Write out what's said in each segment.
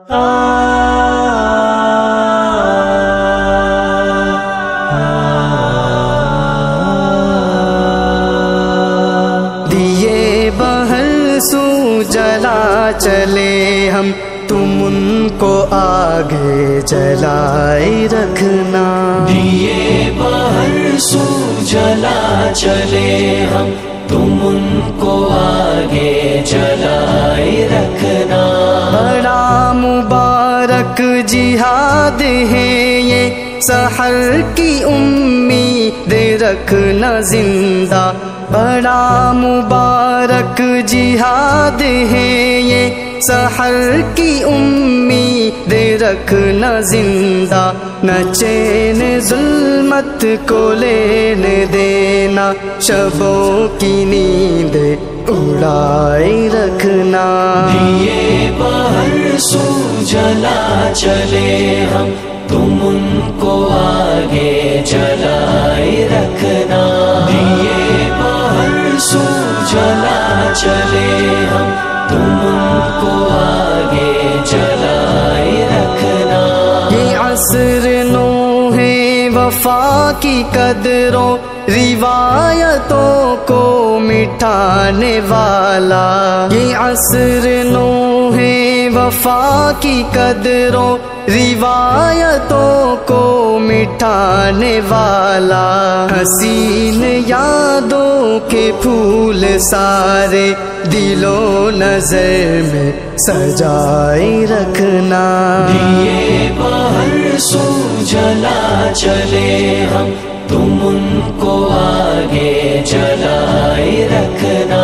دیے بہر سو جلا چلے ہم، تم ان کو آگے جلائے رکھنا۔ دیے بہر سو جلا چلے ہم، تم ان کو آگے جلائے رکھنا۔ بڑا مبارک جہاد ہے یہ، سحر کی امید رکھنا زندہ۔ بڑا مبارک جہاد ہے یہ، سحر کی امید رکھنا زندہ۔ نہ چین ظلمت کو لینے دینا، شبوں کی نیند اڑائے رکھنا۔ دیے بہر سو جلا چلے ہم، تم ان کو آگے جلائے رکھنا۔ دیے بہر سو جلا چلے ہم، تم ان کو آگے جلائے رکھنا۔ یہ عصر نو ہے وفا کی قدروں، روایتوں کو مٹانے والا۔ یہ عصر نو ہے وفا کی قدروں، روایتوں کو مٹانے والا۔ حسین یادوں کے پھول سارے دل و نظر میں سجائے رکھنا۔ دیے بہر سو جلا چلے ہم، تم ان کو آگے جلائے رکھنا۔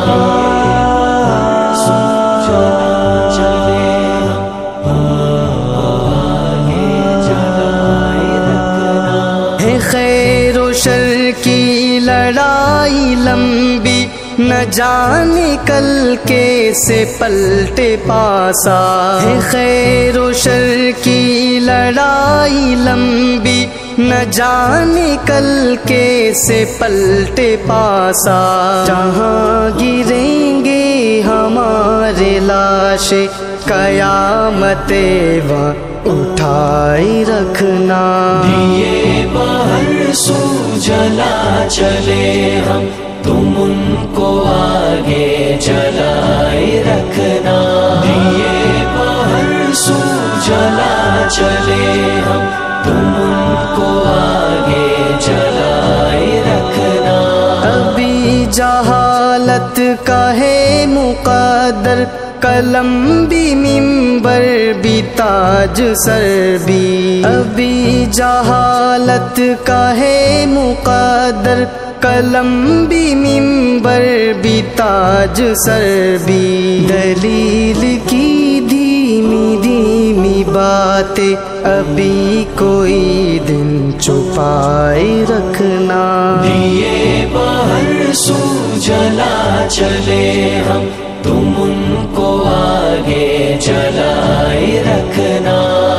خیر و شر کی لڑائی لمبی، نہ جانے کل کیسے پلٹے پاسا۔ ہے خیر و شر کی لڑائی لمبی، نہ جانے کل کیسے پلٹے پاسا۔ جہاں گریں گے ہمارے لاشیں، قیامت وہاں اٹھائے رکھنا۔ دیے بہر سو جلا چلے ہم، تم ان کو آگے جلائے رکھنا۔ دیے بہر سو جلا چلے ہم، تم ان کو آگے جلائے رکھنا۔ ابھی جہالت کا ہے مقدر، قلم بھی منبر بھی تاج سر بھی۔ ابھی جہالت کا ہے مقدر، قلم بھی منبر بھی تاج سر بھی۔ دلیل کی دھیمی دھیمی باتیں ابھی کوئی دن چھپائے رکھنا۔ دیے بہر سو جلا چلے ہم، تم ان کو آگے جلائے رکھنا۔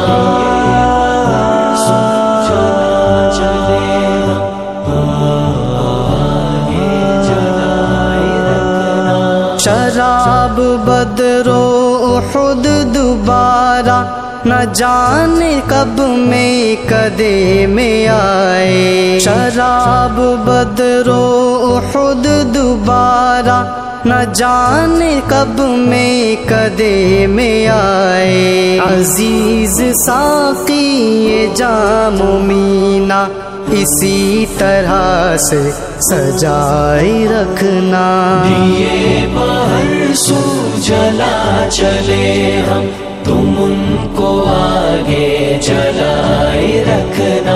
شراب بدر و احد دوبارہ، نہ جانے کب میں کدے میں آئے۔ شراب بدر و احد دوبارہ، نہ جانے کب میں کدے میں آئے۔ عزیز ساقی یہ جام و مینا، اسی طرح سے سجائے رکھنا۔ دیے بہر سو جلا چلے ہم، تم ان کو آگے جلائے رکھنا۔